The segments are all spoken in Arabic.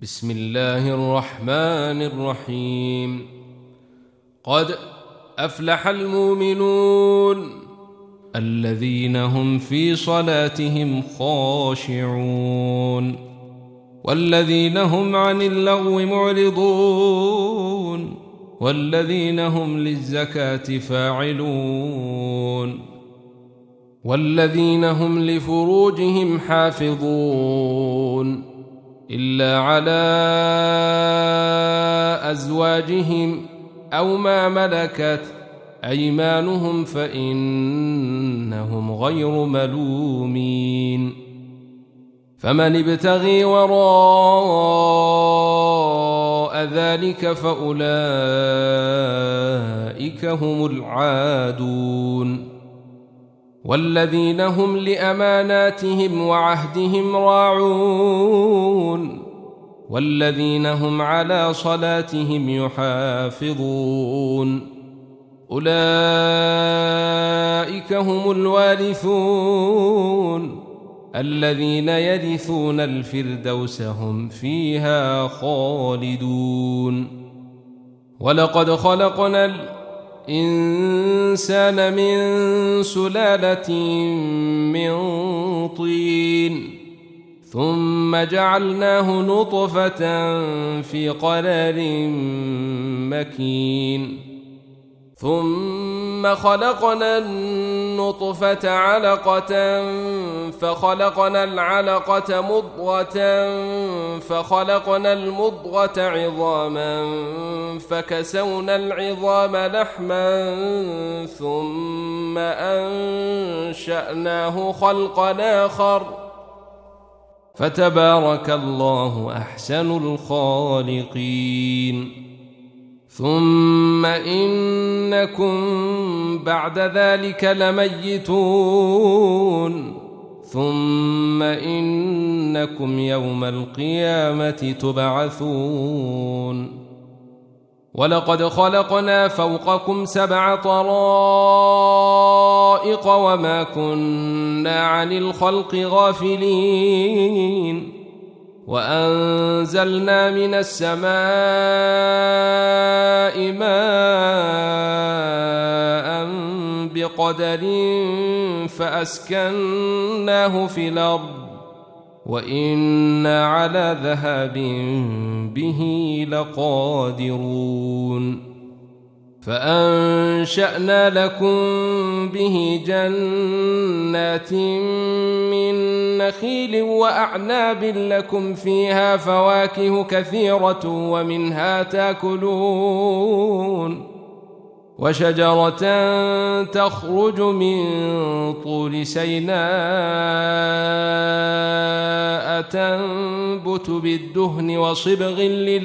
بسم الله الرحمن الرحيم. قد أفلح المؤمنون الذين هم في صلاتهم خاشعون والذين هم عن اللغو معرضون والذين هم للزكاة فاعلون والذين هم لفروجهم حافظون إلا على أزواجهم أو ما ملكت أيمانهم فإنهم غير ملومين. فمن ابتغي وراء ذلك فأولئك هم العادون والذين هم لأماناتهم وعهدهم راعون والذين هم على صلاتهم يحافظون أولئك هم الوارثون الذين يرثون الفردوس هم فيها خالدون. ولقد خلقنا الإنسان من سلالة من طين ثم جعلناه نطفة في قرار مكين ثم خلقنا النطفة علقة فخلقنا العلقة مضغة فخلقنا المضغة عظاما فكسونا العظام لحما ثم أنشأناه خلقا آخر فتبارك الله أحسن الخالقين. ثم إنكم بعد ذلك لميتون ثم إنكم يوم القيامة تبعثون. ولقد خلقنا فوقكم 7 طرائق وما كنا عن الخلق غافلين وأنزلنا من السماء ماء بقدر فأسكناه في الأرض وإنا على ذهاب به لقادرون. فأنشأنا لكم به جنات من نخيل وأعناب لكم فيها فواكه كثيرة ومنها تأكلون وشجرة تخرج من طور سيناء تنبت بالدهن وصبغ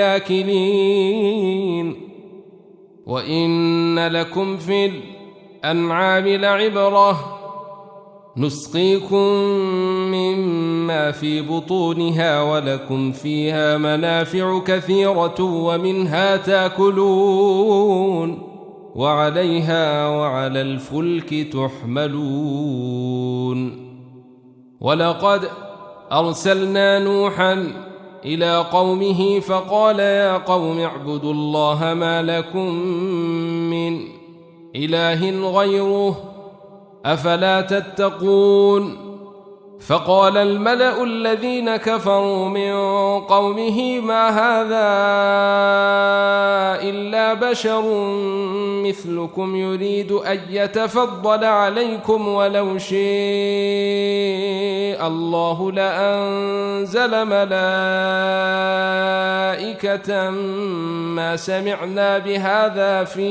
للآكلين وإن لكم في الأنعام لعبرة نسقيكم مما في بطونها ولكم فيها منافع كثيرة ومنها تأكلون وعليها وعلى الفلك تحملون. ولقد أرسلنا نوحا إلى قومه فقال يا قوم اعبدوا الله ما لكم من إله غيره أفلا تتقون. فقال الملأ الذين كفروا من قومه ما هذا إلا بشر مثلكم يريد أن يتفضل عليكم ولو شاء الله لأنزل ملائكة ما سمعنا بهذا في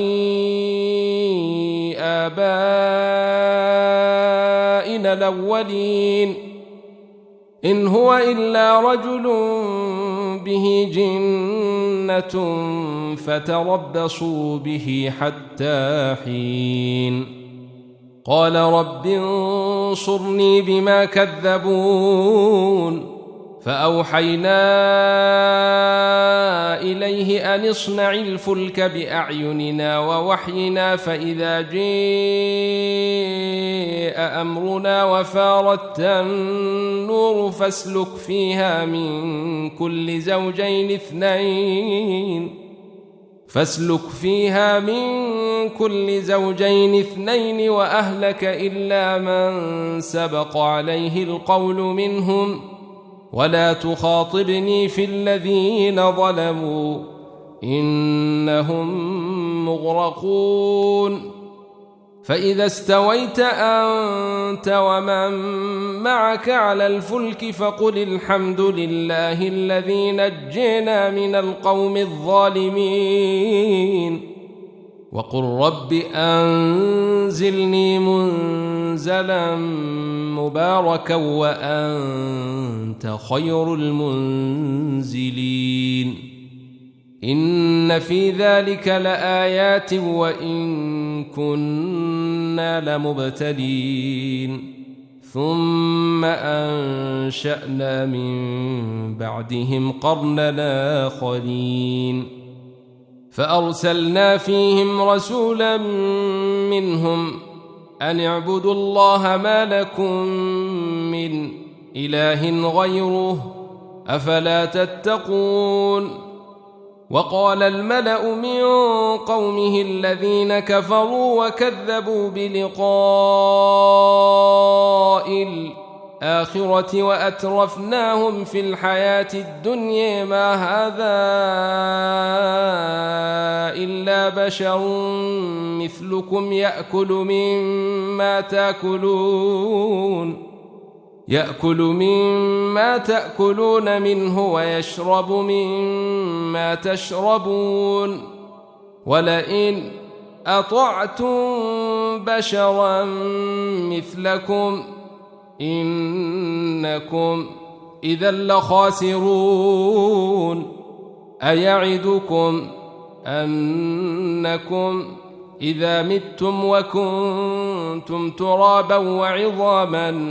آبائنا الأولين إن هو إلا رجل به جنة فتربصوا به حتى حين. قال رب انصرني بما كذبون فأوحينا إليه إليه أن اصنع الفلك بأعيننا ووحينا فإذا جاء أمرنا وفارت النور فاسلك فيها من كل زوجين اثنين وأهلك إلا من سبق عليه القول منهم ولا تخاطبني في الذين ظلموا إنهم مغرقون فإذا استويت أنت ومن معك على الفلك فقل الحمد لله الذي نجينا من القوم الظالمين وقل رب أنزلني منزلا مباركا وأنت خير المنزلين إن في ذلك لآيات وإن كنا لمبتلين ثم أنشأنا من بعدهم قرننا آخرين فأرسلنا فيهم رسولا منهم أن اعبدوا الله ما لكم من إله غيره أفلا تتقون وقال الملأ من قومه الذين كفروا وكذبوا بلقاء الآخرة وأترفناهم في الحياة الدنيا ما هذا إلا بشر مثلكم يأكل مما تأكلون منه ويشرب مما تشربون ولئن أطعتم بشرا مثلكم إنكم إذا لخاسرون أيعدكم أنكم إذا متم وكنتم ترابا وعظاما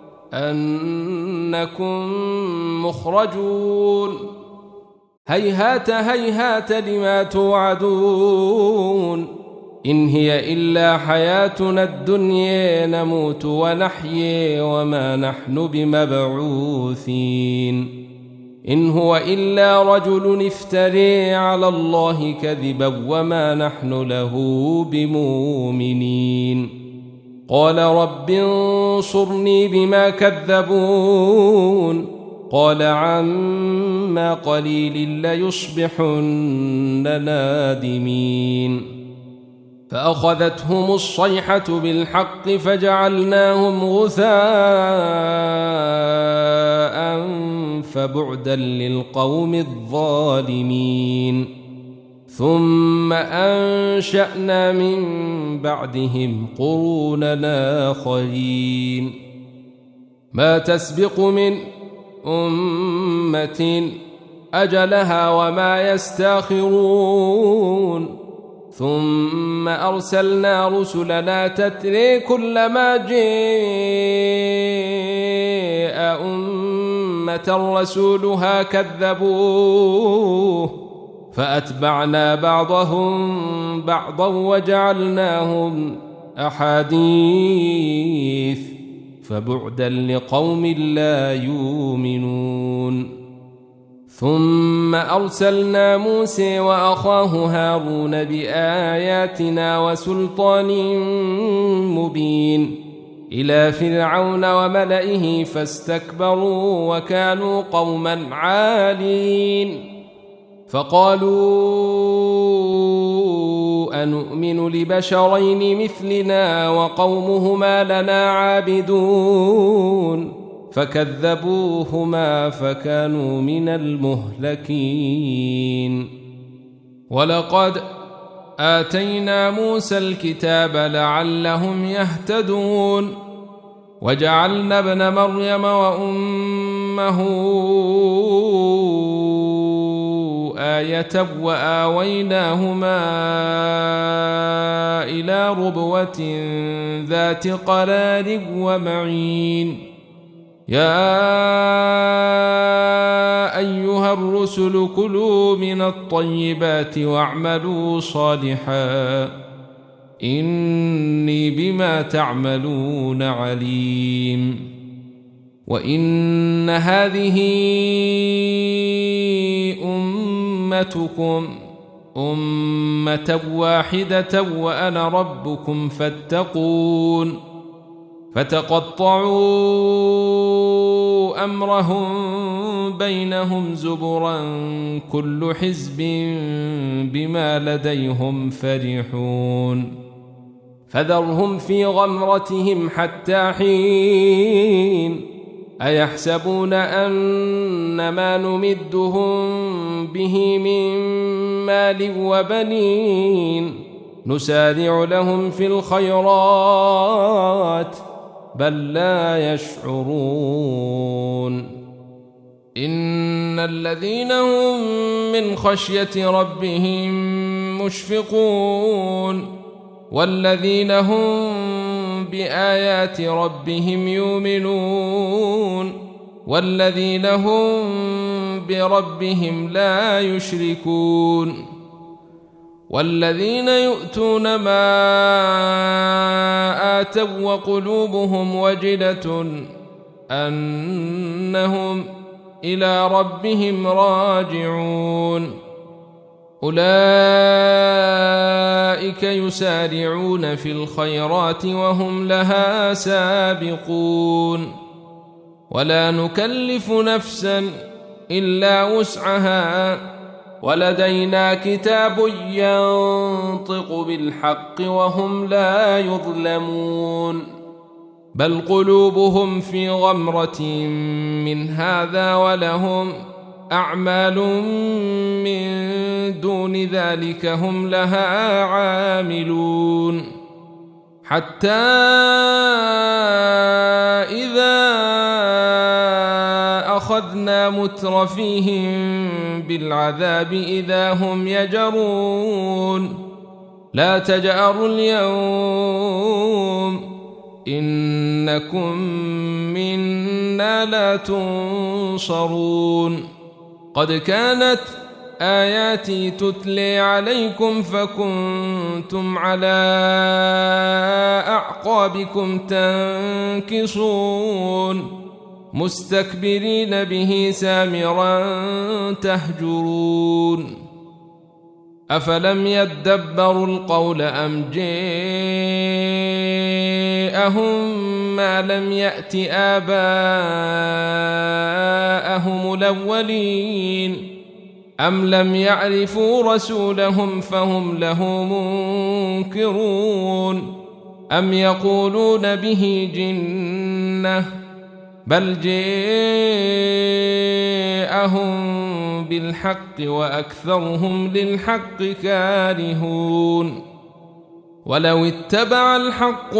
أنكم مخرجون هيهات هيهات لما توعدون إن هي إلا حياتنا الدنيا نموت ونحيا وما نحن بمبعوثين إن هو إلا رجل افتري على الله كذبا وما نحن له بمؤمنين قال رب انصرني بما كذبون قال عما قليل ليصبحن نادمين فأخذتهم الصيحة بالحق فجعلناهم غثاء فبعدا للقوم الظالمين ثم أنشأنا من بعدهم قروننا آخرين ما تسبق من أمة أجلها وما يستاخرون ثم أرسلنا رسلنا تتري كلما جاء أمة رسولها كذبوه فأتبعنا بعضهم بعضا وجعلناهم أحاديث فبعدا لقوم لا يؤمنون ثم أرسلنا موسى وأخاه هارون بآياتنا وسلطان مبين إلى فرعون وملئه فاستكبروا وكانوا قوما عالين فقالوا أنؤمن لبشرين مثلنا وقومهما لنا عابدون فكذبوهما فكانوا من المهلكين ولقد آتينا موسى الكتاب لعلهم يهتدون وجعلنا ابن مريم وأمه آية وآويناهما إلى ربوة ذات قرار ومعين يا أيها الرسل كلوا من الطيبات واعملوا صالحا إني بما تعملون عليم وإن هذه أمتكم أمة واحدة وأنا ربكم فاتقون فتقطعوا أمرهم بينهم زبرا كل حزب بما لديهم فرحون فذرهم في غمرتهم حتى حين أيحسبون أن ما نمدهم به من مال وبنين نسارع لهم في الخيرات بل لا يشعرون إن الذين هم من خشية ربهم مشفقون والذين هم بآيات ربهم يؤمنون والذين هم بربهم لا يشركون والذين يؤتون ما آتوا وقلوبهم وجلة أنهم إلى ربهم راجعون أولئك يسارعون في الخيرات وهم لها سابقون ولا نكلف نفسا إلا وسعها ولدينا كتاب ينطق بالحق وهم لا يظلمون بل قلوبهم في غمرة من هذا ولهم أعمال من دون ذلك هم لها عاملون حتى إذا أخذنا مترفيهم بالعذاب إذا هم يجرون لا تجأروا اليوم إنكم منا لا تنصرون قد كانت آياتي تتلي عليكم فكنتم على أعقابكم تنكصون مستكبرين به سامرا تهجرون أفلم يدبروا القول أم جاءهم ما لم يأت آباءهم الأولين أم لم يعرفوا رسولهم فهم له منكرون أم يقولون به جنة بل جاءهم بالحق وأكثرهم للحق كارهون ولو اتبع الحق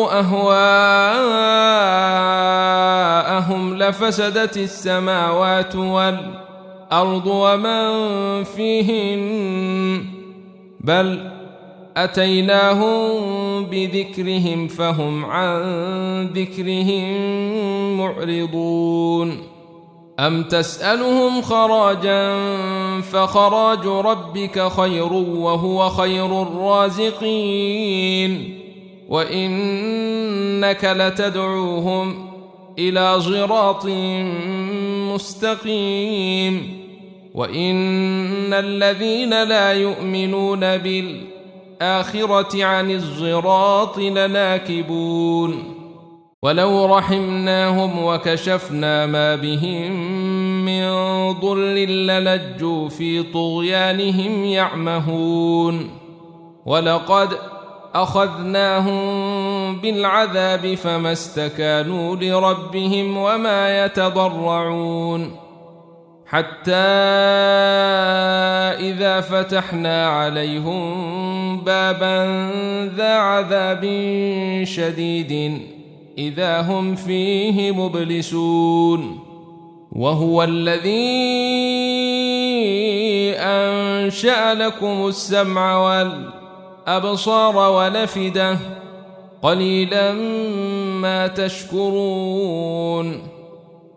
أهواءهم لفسدت السماوات والأرض ومن فيهن بل أتيناهم بذكرهم فهم عن ذكرهم معرضون أم تسألهم خراجا فخراج ربك خير وهو خير الرازقين وإنك لتدعوهم إلى صراط مستقيم وإن الذين لا يؤمنون بالآخرة عن الصراط لناكبون ولو رحمناهم وكشفنا ما بهم من ضر للجوا في طغيانهم يعمهون ولقد أخذناهم بالعذاب فما استكانوا لربهم وما يتضرعون حتى إذا فتحنا عليهم بابا ذا عذاب شديد إذا هم فيه مبلسون وهو الذي أنشأ لكم السمع والأبصار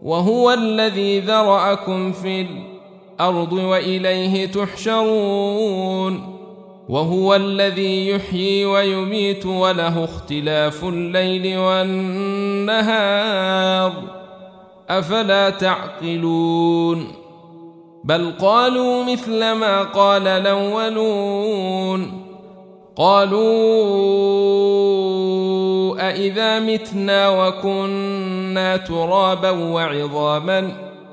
وهو الذي ذرأكم في الأرض وإليه تحشرون وهو الذي يحيي ويميت وله اختلاف الليل والنهار أفلا تعقلون بل قالوا مثل ما قال الأولون قالوا أإذا متنا وكنا ترابا وعظاما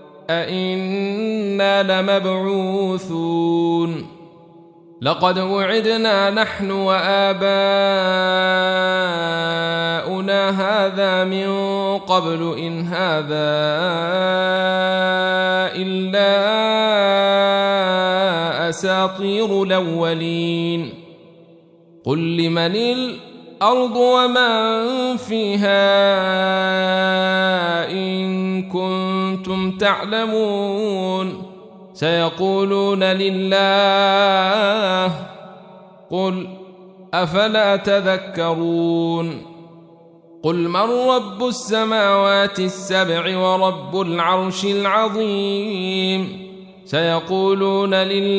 أإنا لمبعوثون لقد وعدنا نحن وآباؤنا هذا من قبل إن هذا إلا أساطير الأولين قل لمن الأرض ومن فيها إن كنتم تعلمون سيقولون لله قل أفلا تذكرون قل من رب السماوات السبع ورب العرش العظيم سيقولون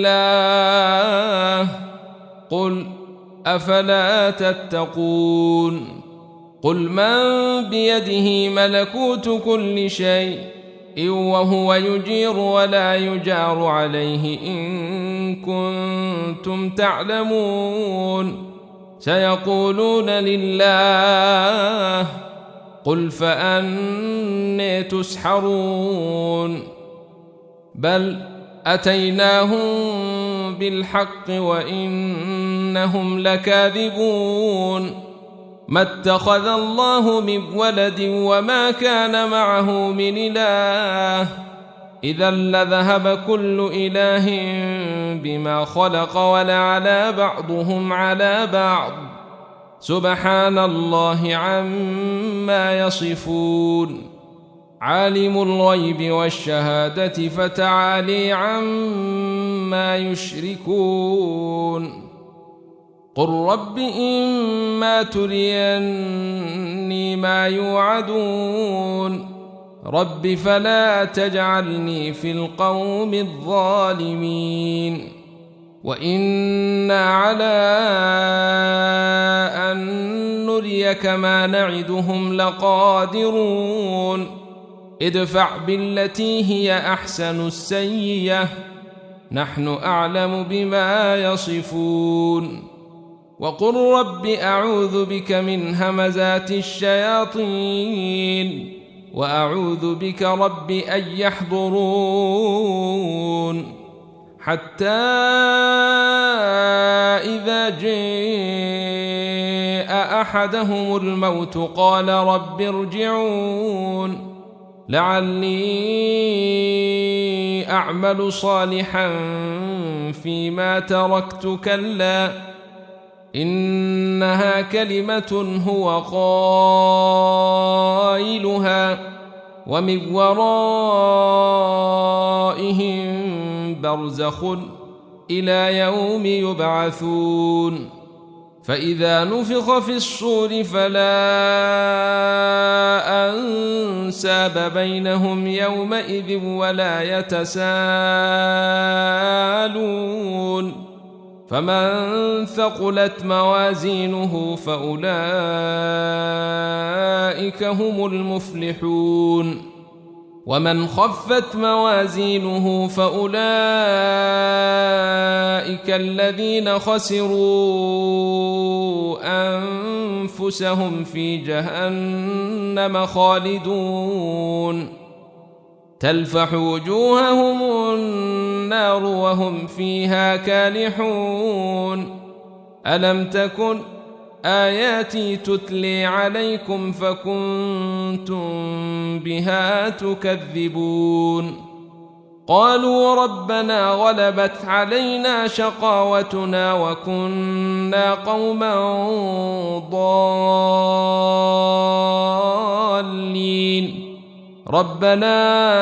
لله قل أفلا تتقون قل من بيده ملكوت كل شيء وهو يجير ولا يجار عليه إن كنتم تعلمون سيقولون لله قل فأني تسحرون بل أتيناهم بالحق وإنهم لكاذبون ما اتخذ الله من ولد وما كان معه من إله إذا لذهب كل إله بما خلق ولعلى بعضهم على بعض سبحان الله عما يصفون عالم الغيب والشهادة فتعالي عما يشركون قل رب إما تريني ما يوعدون رب فلا تجعلني في القوم الظالمين وإنا على أن نريك ما نعدهم لقادرون ادفع بالتي هي أحسن السيئة نحن أعلم بما يصفون وقل رب أعوذ بك من همزات الشياطين وأعوذ بك رب أن يحضرون حتى إذا جاء أحدهم الموت قال رب ارجعون لعلي أعمل صالحا فيما تركت كلا إنها كلمة هو قائلها ومن ورائهم برزخ إلى يوم يبعثون فإذا نفخ في الصور فلا أنساب بينهم يومئذ ولا يتساءلون فمن ثقلت موازينه فأولئك هم المفلحون ومن خفت موازينه فأولئك الذين خسروا أنفسهم في جهنم خالدون تلفح وجوههم النار وهم فيها كالحون ألم تكن آياتي تتلي عليكم فكنتم بها تكذبون قالوا ربنا غلبت علينا شقاوتنا وكنا قوما ضالين ربنا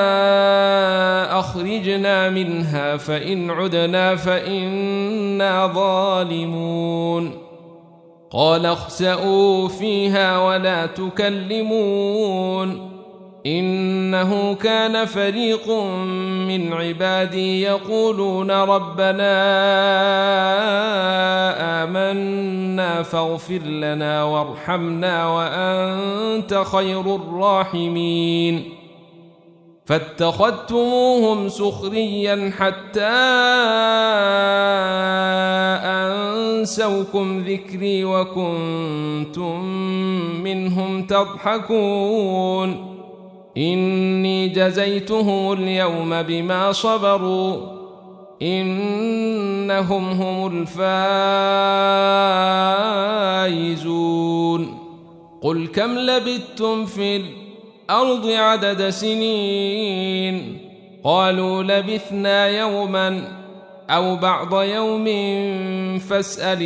أخرجنا منها فإن عدنا فإنا ظالمون قال اخسئوا فيها ولا تكلمون إنه كان فريق من عبادي يقولون ربنا آمنا فاغفر لنا وارحمنا وأنت خير الراحمين فاتخذتموهم سخريا حتى أنسوكم ذكري وكنتم منهم تضحكون إني جزيتهم اليوم بما صبروا إنهم هم الفائزون قل كم لبثتم في الأرض عدد سنين قالوا لبثنا يوما أو بعض يوم فاسأل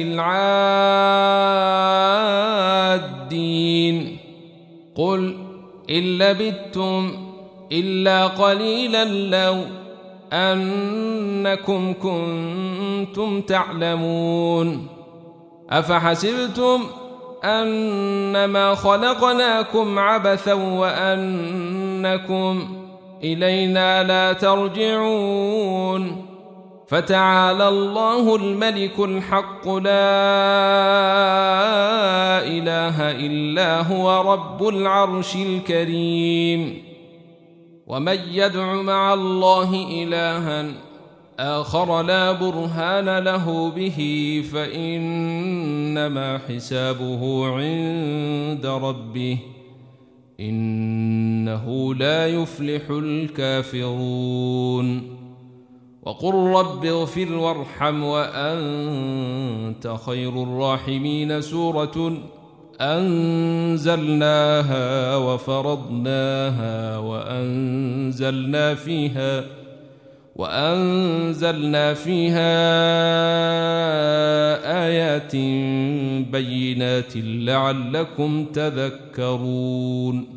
العادين قل إن لبثتم إلا قليلا لو أنكم كنتم تعلمون أفحسبتم أنما خلقناكم عبثا وأنكم إلينا لا ترجعون فتعالى الله الملك الحق لا إله إلا هو رب العرش الكريم ومن يدع مع الله إلها آخر لا برهان له به فإنما حسابه عند ربه إنه لا يفلح الكافرون وقل رب اغفر وارحم وأنت خير الراحمين سورة أنزلناها وفرضناها وأنزلنا فيها آيات بينات لعلكم تذكرون